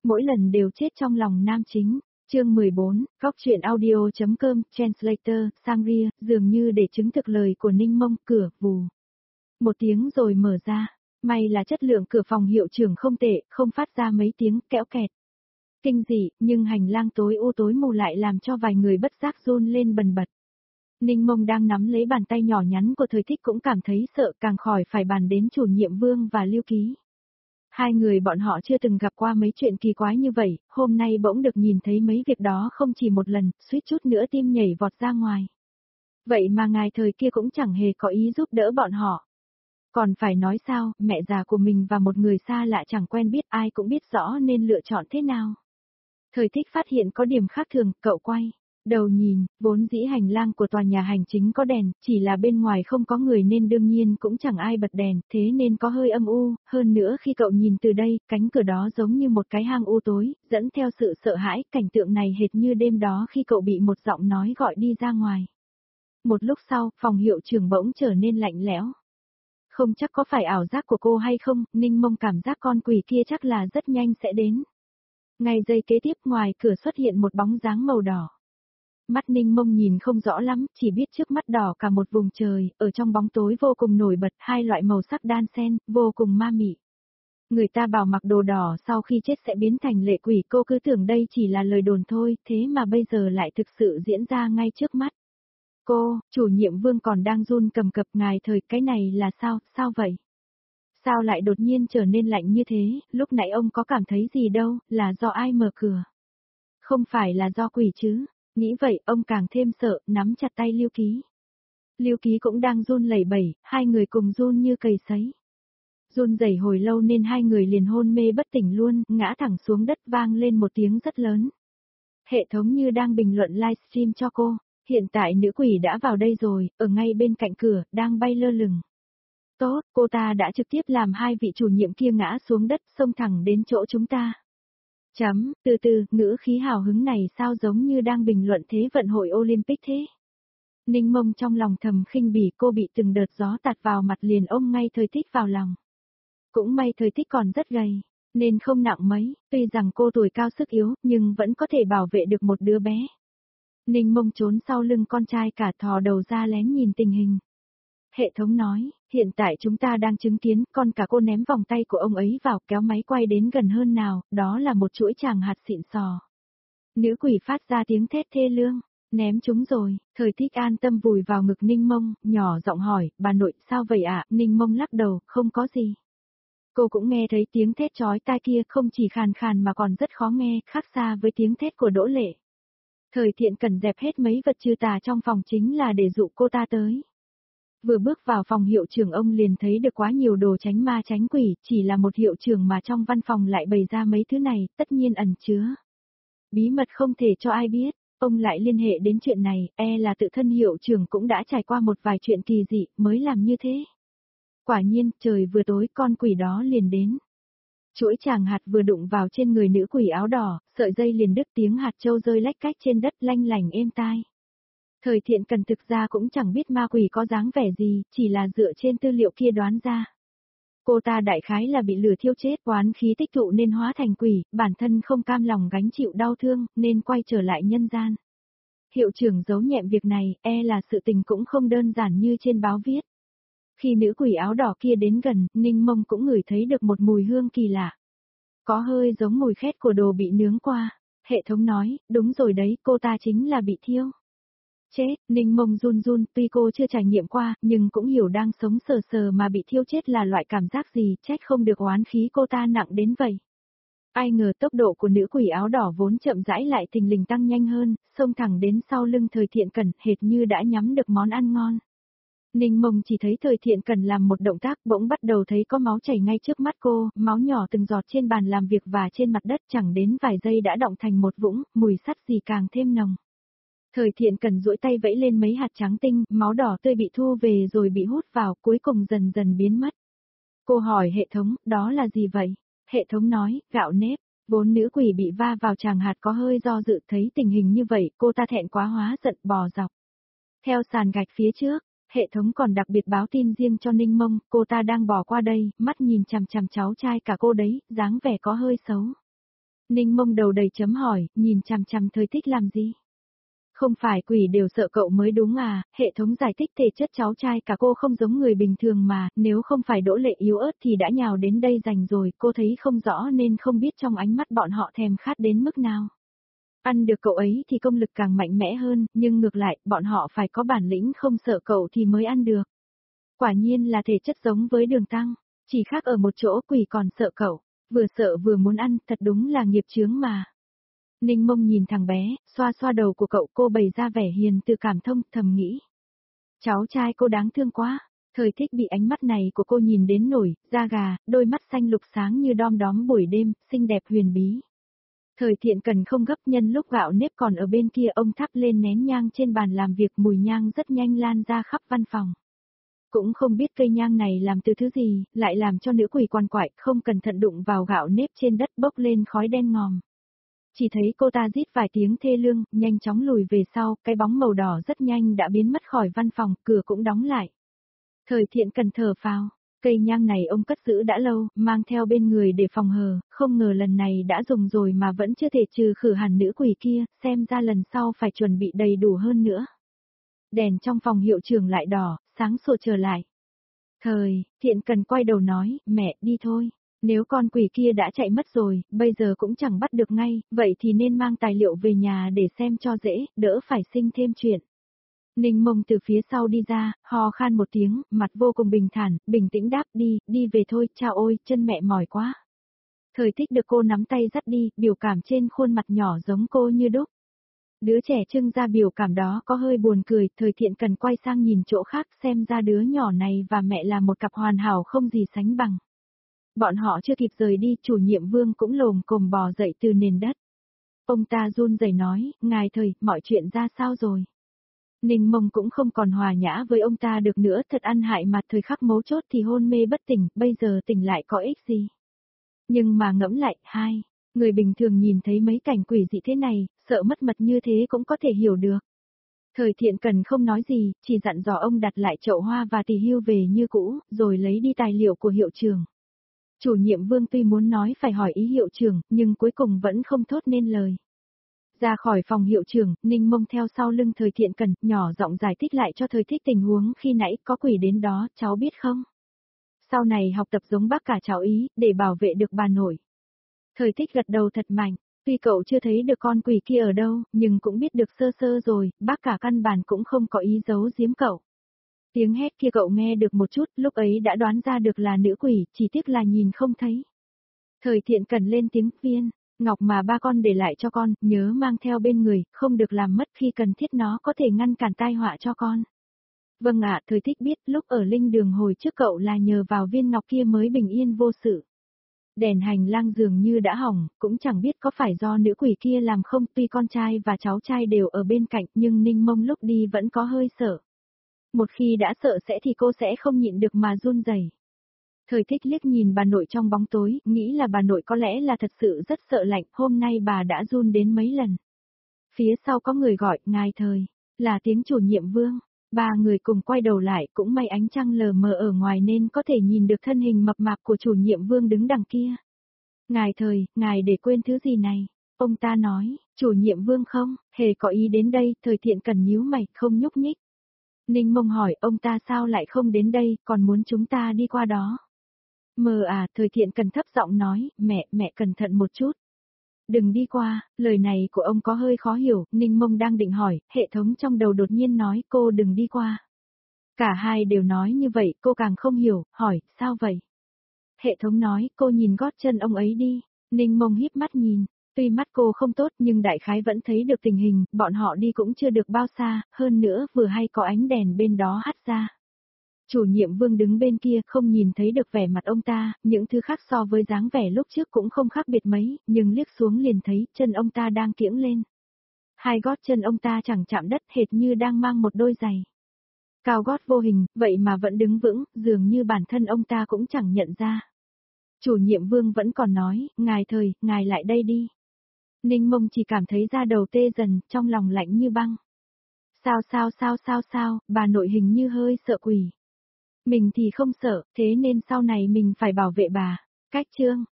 mỗi lần đều chết trong lòng nam chính. Chương 14, góc truyện audio.com, Translator, Sangria, dường như để chứng thực lời của Ninh Mông, cửa, vù. Một tiếng rồi mở ra, may là chất lượng cửa phòng hiệu trưởng không tệ, không phát ra mấy tiếng kẽo kẹt. Kinh dị, nhưng hành lang tối u tối mù lại làm cho vài người bất giác run lên bần bật. Ninh Mông đang nắm lấy bàn tay nhỏ nhắn của Thời Thích cũng cảm thấy sợ, càng khỏi phải bàn đến chủ nhiệm Vương và Lưu Ký. Hai người bọn họ chưa từng gặp qua mấy chuyện kỳ quái như vậy, hôm nay bỗng được nhìn thấy mấy việc đó không chỉ một lần, suýt chút nữa tim nhảy vọt ra ngoài. Vậy mà ngài Thời kia cũng chẳng hề có ý giúp đỡ bọn họ. Còn phải nói sao, mẹ già của mình và một người xa lạ chẳng quen biết, ai cũng biết rõ nên lựa chọn thế nào. Thời Thích phát hiện có điểm khác thường, cậu quay đầu nhìn, vốn dĩ hành lang của tòa nhà hành chính có đèn, chỉ là bên ngoài không có người nên đương nhiên cũng chẳng ai bật đèn, thế nên có hơi âm u, hơn nữa khi cậu nhìn từ đây, cánh cửa đó giống như một cái hang u tối, dẫn theo sự sợ hãi, cảnh tượng này hệt như đêm đó khi cậu bị một giọng nói gọi đi ra ngoài. Một lúc sau, phòng hiệu trưởng bỗng trở nên lạnh lẽo. Không chắc có phải ảo giác của cô hay không, Ninh Mông cảm giác con quỷ kia chắc là rất nhanh sẽ đến. Ngay giây kế tiếp ngoài cửa xuất hiện một bóng dáng màu đỏ. Mắt Ninh Mông nhìn không rõ lắm, chỉ biết trước mắt đỏ cả một vùng trời, ở trong bóng tối vô cùng nổi bật, hai loại màu sắc đan xen, vô cùng ma mị. Người ta bảo mặc đồ đỏ sau khi chết sẽ biến thành lệ quỷ, cô cứ tưởng đây chỉ là lời đồn thôi, thế mà bây giờ lại thực sự diễn ra ngay trước mắt. Cô, chủ nhiệm Vương còn đang run cầm cập, ngài Thời, cái này là sao vậy? Sao lại đột nhiên trở nên lạnh như thế, lúc nãy ông có cảm thấy gì đâu, là do ai mở cửa? Không phải là do quỷ chứ? Nghĩ vậy, ông càng thêm sợ, nắm chặt tay Lưu Ký. Lưu Ký cũng đang run lẩy bẩy, hai người cùng run như cầy sấy. Run rẩy hồi lâu nên hai người liền hôn mê bất tỉnh luôn, ngã thẳng xuống đất vang lên một tiếng rất lớn. Hệ thống như đang bình luận livestream cho cô, hiện tại nữ quỷ đã vào đây rồi, ở ngay bên cạnh cửa, đang bay lơ lửng. Tốt, cô ta đã trực tiếp làm hai vị chủ nhiệm kia ngã xuống đất, xông thẳng đến chỗ chúng ta. Từ từ, ngữ khí hào hứng này sao giống như đang bình luận thế vận hội Olympic thế. Ninh Mông trong lòng thầm khinh bỉ, cô bị từng đợt gió tạt vào mặt liền ôm ngay Thời Thích vào lòng. Cũng may Thời Thích còn rất gầy, nên không nặng mấy, tuy rằng cô tuổi cao sức yếu, nhưng vẫn có thể bảo vệ được một đứa bé. Ninh Mông trốn sau lưng con trai cả, thò đầu ra lén nhìn tình hình. Hệ thống nói, hiện tại chúng ta đang chứng kiến, con cả cô ném vòng tay của ông ấy vào, kéo máy quay đến gần hơn nào, đó là một chuỗi tràng hạt xịn sò. Nữ quỷ phát ra tiếng thét thê lương, ném chúng rồi. Thời Thích an tâm vùi vào ngực Ninh Mông, nhỏ giọng hỏi, bà nội, sao vậy ạ? Ninh Mông lắc đầu, không có gì. Cô cũng nghe thấy tiếng thét chói tai kia, không chỉ khàn khàn mà còn rất khó nghe, khác xa với tiếng thét của Đỗ Lệ. Thời Thiện cần dẹp hết mấy vật trừ tà trong phòng chính là để dụ cô ta tới. Vừa bước vào phòng hiệu trưởng ông liền thấy được quá nhiều đồ tránh ma tránh quỷ, chỉ là một hiệu trưởng mà trong văn phòng lại bày ra mấy thứ này, tất nhiên ẩn chứa bí mật không thể cho ai biết. Ông lại liên hệ đến chuyện này, là tự thân hiệu trưởng cũng đã trải qua một vài chuyện kỳ dị mới làm như thế. Quả nhiên, trời vừa tối con quỷ đó liền đến. Chuỗi tràng hạt vừa đụng vào trên người nữ quỷ áo đỏ, sợi dây liền đứt, tiếng hạt châu rơi lách cách trên đất lanh lảnh êm tai. Thời Thiện cần thực ra cũng chẳng biết ma quỷ có dáng vẻ gì, chỉ là dựa trên tư liệu kia đoán ra. Cô ta đại khái là bị lửa thiêu chết, oán khí tích tụ nên hóa thành quỷ, bản thân không cam lòng gánh chịu đau thương, nên quay trở lại nhân gian. Hiệu trưởng giấu nhẹm việc này, là sự tình cũng không đơn giản như trên báo viết. Khi nữ quỷ áo đỏ kia đến gần, Ninh Mông cũng ngửi thấy được một mùi hương kỳ lạ. Có hơi giống mùi khét của đồ bị nướng qua. Hệ thống nói, đúng rồi đấy, cô ta chính là bị thiêu. Chết, Ninh Mông run run, tuy cô chưa trải nghiệm qua, nhưng cũng hiểu đang sống sờ sờ mà bị thiêu chết là loại cảm giác gì, trách không được oán khí cô ta nặng đến vậy. Ai ngờ tốc độ của nữ quỷ áo đỏ vốn chậm rãi lại thình lình tăng nhanh hơn, xông thẳng đến sau lưng Thời Thiện Cần, hệt như đã nhắm được món ăn ngon. Ninh Mông chỉ thấy Thời Thiện Cần làm một động tác, bỗng bắt đầu thấy có máu chảy ngay trước mắt cô, máu nhỏ từng giọt trên bàn làm việc và trên mặt đất, chẳng đến vài giây đã đọng thành một vũng, mùi sắt gì càng thêm nồng. Thời Thiện Cần duỗi tay vẫy lên mấy hạt trắng tinh, máu đỏ tươi bị thu về rồi bị hút vào, cuối cùng dần dần biến mất. Cô hỏi hệ thống, đó là gì vậy? Hệ thống nói, gạo nếp. Vốn nữ quỷ bị va vào tràng hạt có hơi do dự, thấy tình hình như vậy, cô ta thẹn quá hóa giận bò dọc theo sàn gạch phía trước. Hệ thống còn đặc biệt báo tin riêng cho Ninh Mông, cô ta đang bò qua đây, mắt nhìn chằm chằm cháu trai cả cô đấy, dáng vẻ có hơi xấu. Ninh Mông đầu đầy chấm hỏi, nhìn chằm chằm Thời Thích làm gì? Không phải quỷ đều sợ cậu mới đúng à, hệ thống giải thích thể chất cháu trai cả cô không giống người bình thường mà, nếu không phải Đỗ Lệ yếu ớt thì đã nhào đến đây giành rồi, cô thấy không rõ nên không biết trong ánh mắt bọn họ thèm khát đến mức nào. Ăn được cậu ấy thì công lực càng mạnh mẽ hơn, nhưng ngược lại, bọn họ phải có bản lĩnh không sợ cậu thì mới ăn được. Quả nhiên là thể chất giống với Đường Tăng, chỉ khác ở một chỗ quỷ còn sợ cậu, vừa sợ vừa muốn ăn, thật đúng là nghiệp chướng mà. Ninh Mông nhìn thằng bé, xoa xoa đầu của cậu, cô bày ra vẻ hiền từ cảm thông, thầm nghĩ. Cháu trai cô đáng thương quá. Thời Thích bị ánh mắt này của cô nhìn đến nổi, da gà, đôi mắt xanh lục sáng như đom đóm buổi đêm, xinh đẹp huyền bí. Thời Thiện Cần không gấp, nhân lúc gạo nếp còn ở bên kia, ông thắp lên nén nhang trên bàn làm việc, mùi nhang rất nhanh lan ra khắp văn phòng. Cũng không biết cây nhang này làm từ thứ gì, lại làm cho nữ quỷ quằn quại, không cẩn thận đụng vào gạo nếp trên đất bốc lên khói đen ngòm. Chỉ thấy cô ta rít vài tiếng thê lương, nhanh chóng lùi về sau, cái bóng màu đỏ rất nhanh đã biến mất khỏi văn phòng, cửa cũng đóng lại. Thời Thiện Cần thở phào, cây nhang này ông cất giữ đã lâu, mang theo bên người để phòng hờ, không ngờ lần này đã dùng rồi mà vẫn chưa thể trừ khử hẳn nữ quỷ kia, xem ra lần sau phải chuẩn bị đầy đủ hơn nữa. Đèn trong phòng hiệu trưởng lại đỏ, sáng sủa trở lại. Thời Thiện Cần quay đầu nói, mẹ, đi thôi. Nếu con quỷ kia đã chạy mất rồi, bây giờ cũng chẳng bắt được ngay, vậy thì nên mang tài liệu về nhà để xem cho dễ, đỡ phải sinh thêm chuyện. Ninh Mông từ phía sau đi ra, ho khan một tiếng, mặt vô cùng bình thản, bình tĩnh đáp, đi về thôi, chao ôi, chân mẹ mỏi quá. Thời Thích được cô nắm tay dắt đi, biểu cảm trên khuôn mặt nhỏ giống cô như đúc. Đứa trẻ trưng ra biểu cảm đó có hơi buồn cười, Thời Thiện Cần quay sang nhìn chỗ khác, xem ra đứa nhỏ này và mẹ là một cặp hoàn hảo không gì sánh bằng. Bọn họ chưa kịp rời đi, chủ nhiệm Vương cũng lồm cồm bò dậy từ nền đất. Ông ta run rẩy nói, ngài Thời, mọi chuyện ra sao rồi? Ninh Mông cũng không còn hòa nhã với ông ta được nữa, thật ăn hại mà, thời khắc mấu chốt thì hôn mê bất tỉnh, bây giờ tỉnh lại có ích gì? Nhưng mà ngẫm lại, người bình thường nhìn thấy mấy cảnh quỷ dị thế này, sợ mất mật như thế cũng có thể hiểu được. Thời Thiện Cần không nói gì, chỉ dặn dò ông đặt lại chậu hoa và tỳ hưu về như cũ, rồi lấy đi tài liệu của hiệu trưởng. Chủ nhiệm Vương tuy muốn nói phải hỏi ý hiệu trưởng, nhưng cuối cùng vẫn không thốt nên lời. Ra khỏi phòng hiệu trưởng, Ninh Mông theo sau lưng Thời Thiện Cần, nhỏ giọng giải thích lại cho Thời Thích tình huống khi nãy có quỷ đến đó, cháu biết không? Sau này học tập giống bác cả cháu ý, để bảo vệ được bà nội. Thời Thích gật đầu thật mạnh, tuy cậu chưa thấy được con quỷ kia ở đâu, nhưng cũng biết được sơ sơ rồi, bác cả căn bản cũng không có ý giấu giếm cậu. Tiếng hét kia cậu nghe được một chút, lúc ấy đã đoán ra được là nữ quỷ, chỉ tiếc là nhìn không thấy. Thời Thiện Cần lên tiếng, Viên, ngọc mà ba con để lại cho con, nhớ mang theo bên người, không được làm mất, khi cần thiết nó có thể ngăn cản tai họa cho con. Vâng ạ, Thời Thích biết lúc ở linh đường hồi trước cậu là nhờ vào viên ngọc kia mới bình yên vô sự. Đèn hành lang dường như đã hỏng, cũng chẳng biết có phải do nữ quỷ kia làm không, tuy con trai và cháu trai đều ở bên cạnh nhưng Ninh Mông lúc đi vẫn có hơi sợ. Một khi đã sợ sẽ thì cô sẽ không nhịn được mà run rẩy. Thời Thích liếc nhìn bà nội trong bóng tối, nghĩ là bà nội có lẽ là thật sự rất sợ lạnh, hôm nay bà đã run đến mấy lần. Phía sau có người gọi, ngài Thời, là tiếng chủ nhiệm Vương. Ba người cùng quay đầu lại, cũng may ánh trăng lờ mờ ở ngoài nên có thể nhìn được thân hình mập mạp của chủ nhiệm Vương đứng đằng kia. Ngài Thời, ngài để quên thứ gì này? Ông ta nói, chủ nhiệm Vương không, hề có ý đến đây, Thời Thiện Cần nhíu mày, không nhúc nhích. Ninh Mông hỏi, ông ta sao lại không đến đây, còn muốn chúng ta đi qua đó? Thời Thiện Cần thấp giọng nói, mẹ cẩn thận một chút. Đừng đi qua, lời này của ông có hơi khó hiểu, Ninh Mông đang định hỏi, hệ thống trong đầu đột nhiên nói cô đừng đi qua. Cả hai đều nói như vậy, cô càng không hiểu, hỏi, sao vậy? Hệ thống nói, cô nhìn gót chân ông ấy đi. Ninh Mông híp mắt nhìn, tuy mắt cô không tốt nhưng đại khái vẫn thấy được tình hình, bọn họ đi cũng chưa được bao xa, hơn nữa vừa hay có ánh đèn bên đó hắt ra. Chủ nhiệm Vương đứng bên kia không nhìn thấy được vẻ mặt ông ta, những thứ khác so với dáng vẻ lúc trước cũng không khác biệt mấy, nhưng liếc xuống liền thấy chân ông ta đang kiễng lên. Hai gót chân ông ta chẳng chạm đất hệt như đang mang một đôi giày. Cao gót vô hình, vậy mà vẫn đứng vững, dường như bản thân ông ta cũng chẳng nhận ra. Chủ nhiệm Vương vẫn còn nói, ngài Thời, ngài lại đây đi. Ninh Mông chỉ cảm thấy da đầu tê dần, trong lòng lạnh như băng. Sao, bà nội hình như hơi sợ quỷ. Mình thì không sợ, thế nên sau này mình phải bảo vệ bà. Cách chương